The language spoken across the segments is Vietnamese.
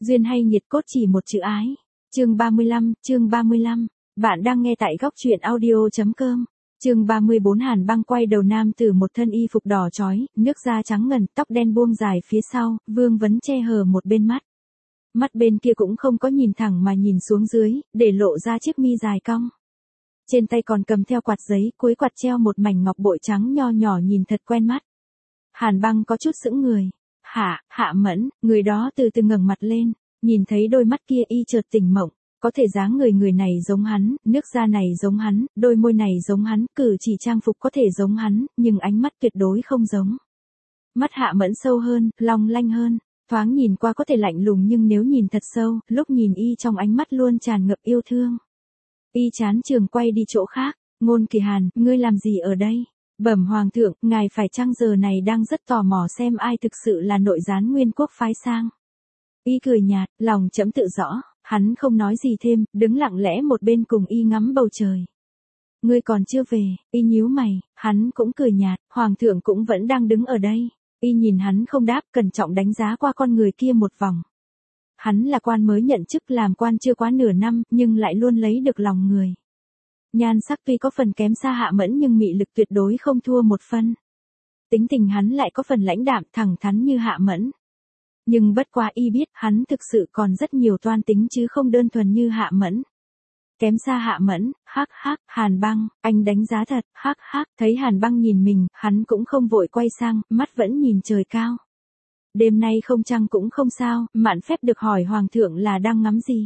Duyên hay nhiệt cốt chỉ một chữ ái. Chương 35. Bạn đang nghe tại góc truyện audio.com. Chương 34. Hàn Băng quay đầu nam tử một thân y phục đỏ chói, nước da trắng ngần, tóc đen buông dài phía sau, vương vấn che hờ một bên mắt. Mắt bên kia cũng không có nhìn thẳng mà nhìn xuống dưới, để lộ ra chiếc mi dài cong. Trên tay còn cầm theo quạt giấy, cuối quạt treo một mảnh ngọc bội trắng nho nhỏ nhìn thật quen mắt. Hàn Băng có chút sững người. Hạ Mẫn, người đó từ từ ngẩng mặt lên, nhìn thấy đôi mắt kia y chợt tỉnh mộng, có thể dáng người này giống hắn, nước da này giống hắn, đôi môi này giống hắn, cử chỉ trang phục có thể giống hắn, nhưng ánh mắt tuyệt đối không giống. Mắt Hạ Mẫn sâu hơn, long lanh hơn, thoáng nhìn qua có thể lạnh lùng nhưng nếu nhìn thật sâu, lúc nhìn y trong ánh mắt luôn tràn ngập yêu thương. Y chán trường quay đi chỗ khác, Ngôn Kỳ Hàn, ngươi làm gì ở đây? Bẩm hoàng thượng, ngài phải chăng giờ này đang rất tò mò xem ai thực sự là nội gián Nguyên Quốc phái sang. Y cười nhạt, lòng trẫm tự rõ, hắn không nói gì thêm, đứng lặng lẽ một bên cùng y ngắm bầu trời. Ngươi còn chưa về, y nhíu mày, hắn cũng cười nhạt, hoàng thượng cũng vẫn đang đứng ở đây. Y nhìn hắn không đáp, cẩn trọng đánh giá qua con người kia một vòng. Hắn là quan mới nhận chức, làm quan chưa quá nửa năm, nhưng lại luôn lấy được lòng người. Nhan sắc tuy có phần kém xa Hạ Mẫn nhưng mị lực tuyệt đối không thua một phân. Tính tình hắn lại có phần lãnh đạm, thẳng thắn như Hạ Mẫn. Nhưng bất quá y biết, hắn thực sự còn rất nhiều toan tính chứ không đơn thuần như Hạ Mẫn. Kém xa Hạ Mẫn, Hàn Băng, anh đánh giá thật, thấy Hàn Băng nhìn mình, hắn cũng không vội quay sang, mắt vẫn nhìn trời cao. Đêm nay không trăng cũng không sao, mạn phép được hỏi hoàng thượng là đang ngắm gì.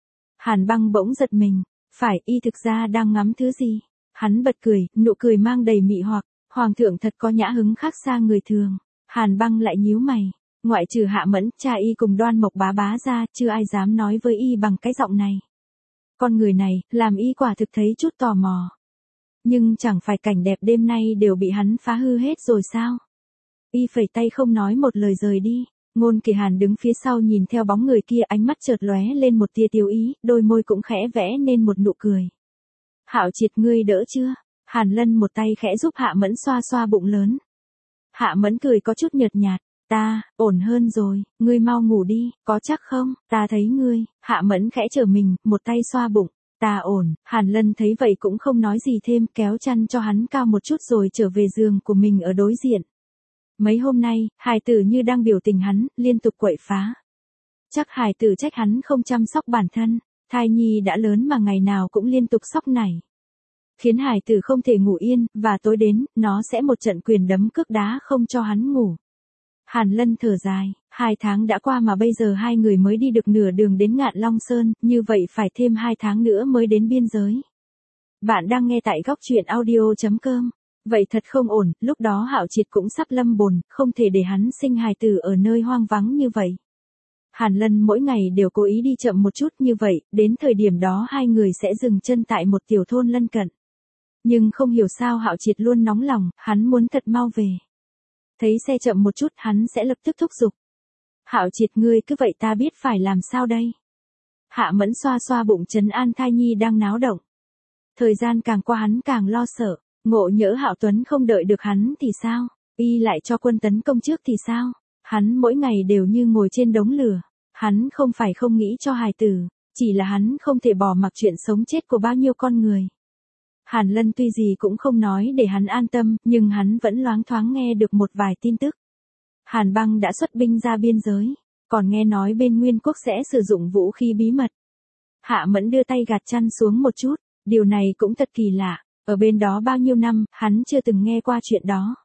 Hàn Băng bỗng giật mình, phải, y thực ra đang ngắm thứ gì. Hắn bật cười, nụ cười mang đầy mị hoặc, hoàng thượng thật có nhã hứng khác xa người thường. Hàn Băng lại nhíu mày, ngoại trừ Hạ Mẫn, cha y cùng Đoan Mộc bá bá ra, chưa ai dám nói với y bằng cái giọng này. Con người này, làm y quả thực thấy chút tò mò. Nhưng chẳng phải cảnh đẹp đêm nay đều bị hắn phá hư hết rồi sao? Y phẩy tay không nói một lời rời đi. Ngôn Kỳ Hàn đứng phía sau nhìn theo bóng người kia, ánh mắt chợt lóe lên một tia tiêu ý, đôi môi cũng khẽ vẽ nên một nụ cười. Hạo Triệt, ngươi đỡ chưa? Hàn Lân một tay khẽ giúp Hạ Mẫn xoa xoa bụng lớn. Hạ Mẫn cười có chút nhợt nhạt, ta, ổn hơn rồi, ngươi mau ngủ đi, có chắc không? Ta thấy ngươi. Hạ Mẫn khẽ trở mình, một tay xoa bụng. Ta ổn. Hàn Lân thấy vậy cũng không nói gì thêm, kéo chăn cho hắn cao một chút rồi trở về giường của mình ở đối diện. Mấy hôm nay, hài tử như đang biểu tình hắn, liên tục quậy phá. Chắc hài tử trách hắn không chăm sóc bản thân, thai nhi đã lớn mà ngày nào cũng liên tục sóc nảy. Khiến hài tử không thể ngủ yên, và tối đến, nó sẽ một trận quyền đấm cước đá không cho hắn ngủ. Hàn Lân thở dài, 2 tháng đã qua mà bây giờ hai người mới đi được nửa đường đến Ngạn Long Sơn, như vậy phải thêm 2 tháng nữa mới đến biên giới. Bạn đang nghe tại góc truyện audio.com. Vậy thật không ổn, lúc đó Hạo Triệt cũng sắp lâm bồn, không thể để hắn sinh hài tử ở nơi hoang vắng như vậy. Hàn Lân mỗi ngày đều cố ý đi chậm một chút như vậy, đến thời điểm đó hai người sẽ dừng chân tại một tiểu thôn lân cận. Nhưng không hiểu sao Hạo Triệt luôn nóng lòng, hắn muốn thật mau về. Thấy xe chậm một chút hắn sẽ lập tức thúc giục. Hạo Triệt, ngươi cứ vậy ta biết phải làm sao đây. Hạ Mẫn xoa xoa bụng trấn an thai nhi đang náo động. Thời gian càng qua hắn càng lo sợ. Ngộ nhỡ Hạo Tuấn không đợi được hắn thì sao? Y lại cho quân tấn công trước thì sao? Hắn mỗi ngày đều như ngồi trên đống lửa. Hắn không phải không nghĩ cho hài tử, chỉ là hắn không thể bỏ mặc chuyện sống chết của bao nhiêu con người. Hàn Lân tuy gì cũng không nói để hắn an tâm, nhưng hắn vẫn loáng thoáng nghe được một vài tin tức. Hàn Băng đã xuất binh ra biên giới, còn nghe nói bên Nguyên Quốc sẽ sử dụng vũ khí bí mật. Hạ Mẫn đưa tay gạt chăn xuống một chút, điều này cũng thật kỳ lạ. Ở bên đó bao nhiêu năm, hắn chưa từng nghe qua chuyện đó.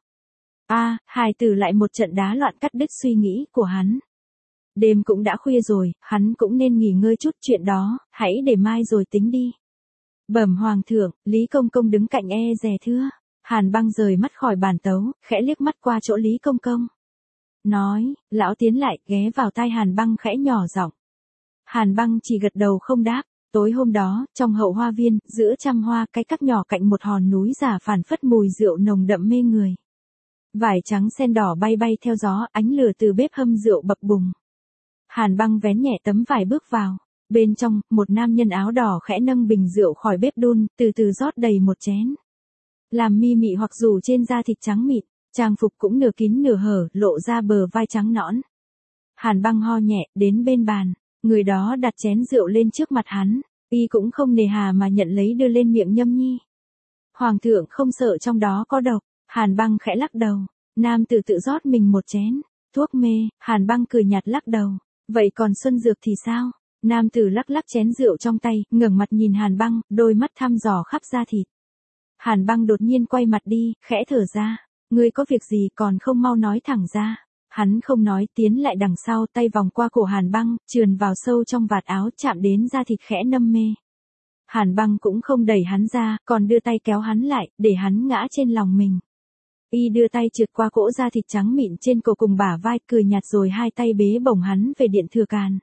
Hài tử lại một trận đá loạn cắt đứt suy nghĩ của hắn. Đêm cũng đã khuya rồi, hắn cũng nên nghỉ ngơi chút, chuyện đó, hãy để mai rồi tính đi. Bẩm hoàng thượng, Lý Công Công đứng cạnh dè thưa. Hàn Băng rời mắt khỏi bàn tấu, khẽ liếc mắt qua chỗ Lý Công Công. Nói, lão tiến lại, ghé vào tai Hàn Băng khẽ nhỏ giọng. Hàn Băng chỉ gật đầu không đáp. Tối hôm đó, trong hậu hoa viên, giữa trăm hoa, cái cắt nhỏ cạnh một hòn núi giả phản phất mùi rượu nồng đậm mê người. Vải trắng sen đỏ bay bay theo gió, ánh lửa từ bếp hâm rượu bập bùng. Hàn Băng vén nhẹ tấm vải bước vào. Bên trong, một nam nhân áo đỏ khẽ nâng bình rượu khỏi bếp đun, từ từ rót đầy một chén. Làm mi mị hoặc dù trên da thịt trắng mịn, trang phục cũng nửa kín nửa hở, lộ ra bờ vai trắng nõn. Hàn Băng ho nhẹ, đến bên bàn, Người đó đặt chén rượu lên trước mặt hắn, y cũng không nề hà mà nhận lấy đưa lên miệng nhâm nhi. Hoàng thượng không sợ trong đó có độc, Hàn Băng khẽ lắc đầu, nam tử tự rót mình một chén, thuốc mê, Hàn Băng cười nhạt lắc đầu, vậy còn xuân dược thì sao? Nam tử lắc lắc chén rượu trong tay, ngẩng mặt nhìn Hàn Băng, đôi mắt thăm dò khắp da thịt. Hàn Băng đột nhiên quay mặt đi, khẽ thở ra, ngươi có việc gì còn không mau nói thẳng ra. Hắn không nói, tiến lại đằng sau, tay vòng qua cổ Hàn Băng, trườn vào sâu trong vạt áo, chạm đến da thịt khẽ nâm mê. Hàn Băng cũng không đẩy hắn ra, còn đưa tay kéo hắn lại, để hắn ngã trên lòng mình. Y đưa tay trượt qua cỗ da thịt trắng mịn trên cổ cùng bả vai, cười nhạt rồi hai tay bế bổng hắn về điện thừa càn.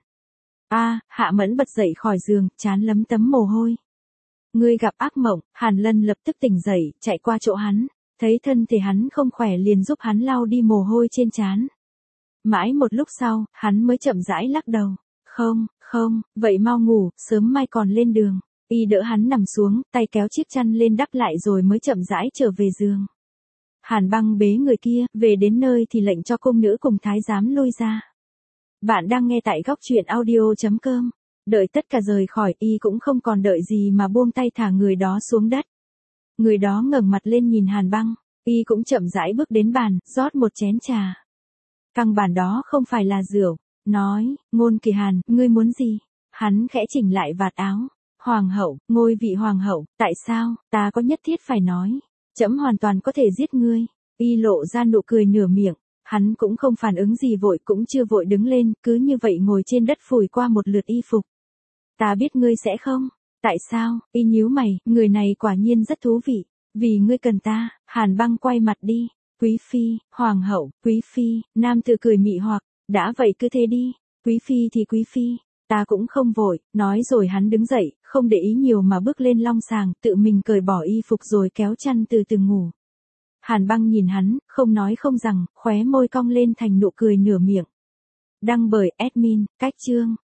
Hạ Mẫn bật dậy khỏi giường, trán lấm tấm mồ hôi. Ngươi gặp ác mộng. Hàn Lân lập tức tỉnh dậy, chạy qua chỗ hắn, thấy thân thể hắn không khỏe liền giúp hắn lau đi mồ hôi trên trán. Mãi một lúc sau, hắn mới chậm rãi lắc đầu. Không, vậy mau ngủ, sớm mai còn lên đường. Y đỡ hắn nằm xuống, tay kéo chiếc chăn lên đắp lại rồi mới chậm rãi trở về giường. Hàn Băng bế người kia, về đến nơi thì lệnh cho cung nữ cùng thái giám lui ra. Bạn đang nghe tại góc truyện audio.com. Đợi tất cả rời khỏi, y cũng không còn đợi gì mà buông tay thả người đó xuống đất. Người đó ngẩng mặt lên nhìn Hàn Băng, y cũng chậm rãi bước đến bàn, rót một chén trà. Căng bàn đó không phải là rượu, nói, Ngôn Kỳ Hàn, ngươi muốn gì? Hắn khẽ chỉnh lại vạt áo. Hoàng hậu, ngôi vị hoàng hậu, tại sao, ta có nhất thiết phải nói. Trẫm hoàn toàn có thể giết ngươi. Y lộ ra nụ cười nửa miệng, hắn cũng không phản ứng gì vội, cũng chưa vội đứng lên, cứ như vậy ngồi trên đất phủi qua một lượt y phục. Ta biết ngươi sẽ không. Tại sao? Y nhíu mày, người này quả nhiên rất thú vị. Vì ngươi cần ta. Hàn Băng quay mặt đi. Quý phi, hoàng hậu, quý phi. Nam tử cười mị hoặc, đã vậy cứ thế đi. Quý phi thì quý phi. Ta cũng không vội. Nói rồi hắn đứng dậy, không để ý nhiều mà bước lên long sàng, tự mình cởi bỏ y phục rồi kéo chăn từ từ ngủ. Hàn Băng nhìn hắn, không nói không rằng, khóe môi cong lên thành nụ cười nửa miệng. Đăng bởi admin, Cách Chương.